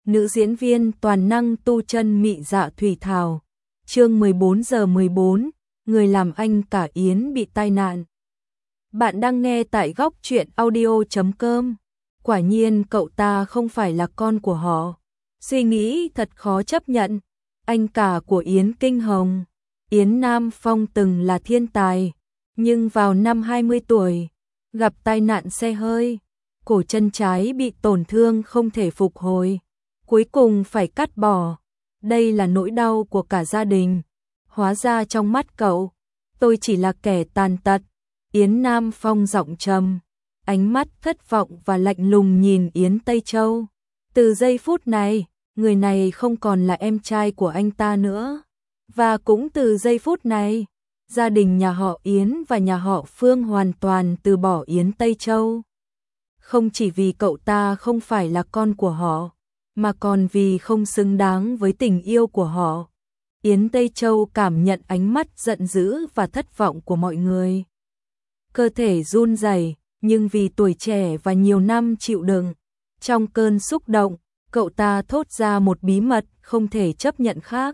nữ diễn viên toàn năng tu chân mị dạ Thủy Thảo. Chương 14:14, người làm anh cả Yến bị tai nạn. Bạn đang nghe tại góc truyện audio.com. Quả nhiên cậu ta không phải là con của họ. Suy nghĩ thật khó chấp nhận. Anh cả của Yến Kinh Hồng, Yến Nam Phong từng là thiên tài, nhưng vào năm 20 tuổi, gặp tai nạn xe hơi, cổ chân trái bị tổn thương không thể phục hồi, cuối cùng phải cắt bỏ. Đây là nỗi đau của cả gia đình. Hóa ra trong mắt cậu, tôi chỉ là kẻ tàn tật. Yến Nam Phong giọng trầm, ánh mắt thất vọng và lạnh lùng nhìn Yến Tây Châu. Từ giây phút này, người này không còn là em trai của anh ta nữa. Và cũng từ giây phút này, gia đình nhà họ Yến và nhà họ Phương hoàn toàn từ bỏ Yến Tây Châu. Không chỉ vì cậu ta không phải là con của họ, mà còn vì không xứng đáng với tình yêu của họ. Yến Tây Châu cảm nhận ánh mắt giận dữ và thất vọng của mọi người. Cơ thể run rẩy, nhưng vì tuổi trẻ và nhiều năm chịu đựng, trong cơn xúc động, cậu ta thốt ra một bí mật không thể chấp nhận khác.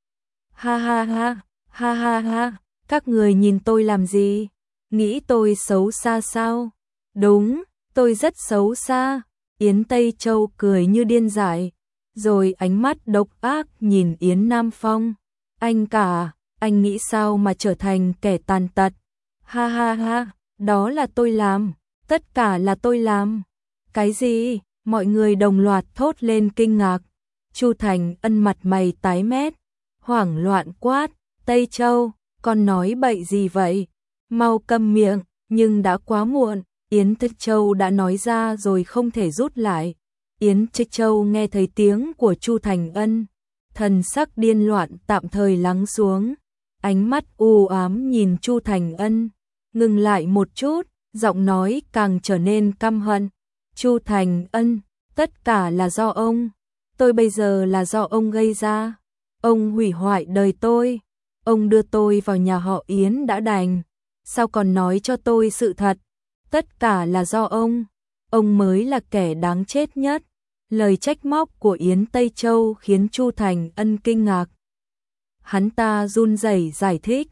Ha ha ha, ha ha ha, các người nhìn tôi làm gì? Nghĩ tôi xấu xa sao? Đúng, tôi rất xấu xa. Yến Tây Châu cười như điên dại, rồi ánh mắt độc ác nhìn Yến Nam Phong. Anh cả, anh nghĩ sao mà trở thành kẻ tàn tật? Ha ha ha, đó là tôi làm, tất cả là tôi làm. Cái gì? Mọi người đồng loạt thốt lên kinh ngạc. Chu Thành Ân mặt mày tái mét, hoảng loạn quát, Tây Châu, con nói bậy gì vậy? Mau câm miệng, nhưng đã quá muộn. Yến Tây Châu đã nói ra rồi không thể rút lại. Yến Tây Châu nghe thấy tiếng của Chu Thành Ân, thần sắc điên loạn tạm thời lắng xuống, ánh mắt u ám nhìn Chu Thành Ân, ngừng lại một chút, giọng nói càng trở nên căm hận. Chu Thành Ân, tất cả là do ông, tôi bây giờ là do ông gây ra. Ông hủy hoại đời tôi, ông đưa tôi vào nhà họ Yến đã đành, sao còn nói cho tôi sự thật? Tất cả là do ông mới là kẻ đáng chết nhất. Lời trách móc của Yến Tây Châu khiến Chu Thành Ân kinh ngạc. Hắn ta run rẩy giải thích,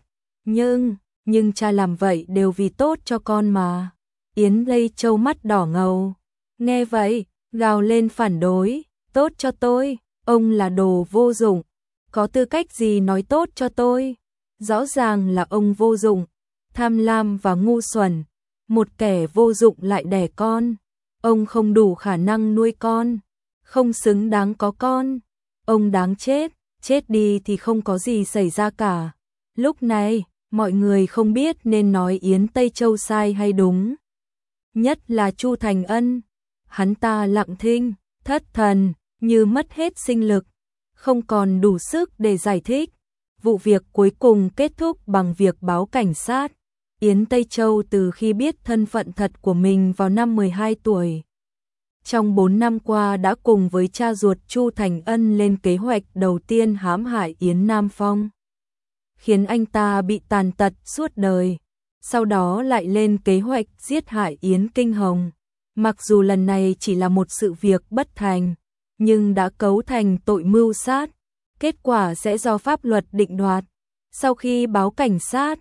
nhưng cha làm vậy đều vì tốt cho con mà. Yến Tây Châu mắt đỏ ngầu, nghe vậy, gào lên phản đối, tốt cho tôi, ông là đồ vô dụng, có tư cách gì nói tốt cho tôi? Rõ ràng là ông vô dụng, tham lam và ngu xuẩn, một kẻ vô dụng lại đẻ con, ông không đủ khả năng nuôi con, không xứng đáng có con, ông đáng chết, chết đi thì không có gì xảy ra cả. Lúc này, mọi người không biết nên nói Yến Tây Châu sai hay đúng. Nhất là Chu Thành Ân, hắn ta lặng thinh, thất thần, như mất hết sinh lực, không còn đủ sức để giải thích. Vụ việc cuối cùng kết thúc bằng việc báo cảnh sát. Yến Tây Châu từ khi biết thân phận thật của mình vào năm 12 tuổi. Trong 4 năm qua đã cùng với cha ruột Chu Thành Ân lên kế hoạch đầu tiên hãm hại Yến Nam Phong, khiến anh ta bị tàn tật suốt đời. Sau đó lại lên kế hoạch giết hại Yến Kinh Hồng. Mặc dù lần này chỉ là một sự việc bất thành, nhưng đã cấu thành tội mưu sát. Kết quả sẽ do pháp luật định đoạt. Sau khi báo cảnh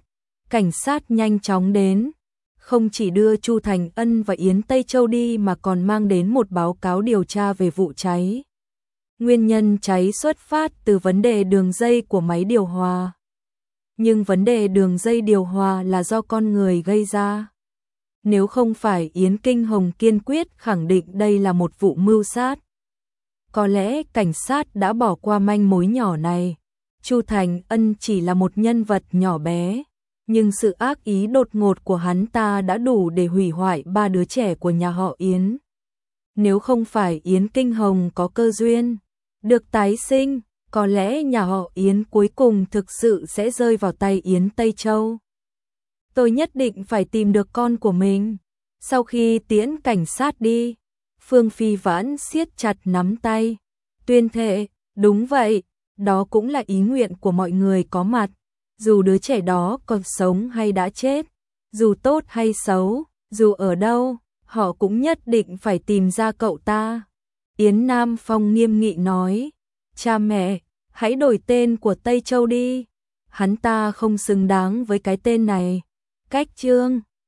sát nhanh chóng đến, không chỉ đưa Chu Thành Ân và Yến Tây Châu đi mà còn mang đến một báo cáo điều tra về vụ cháy. Nguyên nhân cháy xuất phát từ vấn đề đường dây của máy điều hòa. Nhưng vấn đề đường dây điều hòa là do con người gây ra. Nếu không phải Yến Kinh Hồng kiên quyết khẳng định đây là một vụ mưu sát, có lẽ cảnh sát đã bỏ qua manh mối nhỏ này. Chu Thành Ân chỉ là một nhân vật nhỏ bé, nhưng sự ác ý đột ngột của hắn ta đã đủ để hủy hoại 3 đứa trẻ của nhà họ Yến. Nếu không phải Yến Kinh Hồng có cơ duyên được tái sinh, có lẽ nhà họ Yến cuối cùng thực sự sẽ rơi vào tay Yến Tây Châu. Tôi nhất định phải tìm được con của mình. Sau khi tiễn cảnh sát đi, Phương Phi Vãn siết chặt nắm tay, tuyên thệ, đúng vậy, đó cũng là ý nguyện của mọi người có mặt. Dù đứa trẻ đó còn sống hay đã chết, dù tốt hay xấu, dù ở đâu, họ cũng nhất định phải tìm ra cậu ta. Yến Nam Phong nghiêm nghị nói, cha mẹ, hãy đổi tên của Tây Châu đi, hắn ta không xứng đáng với cái tên này. Cách chương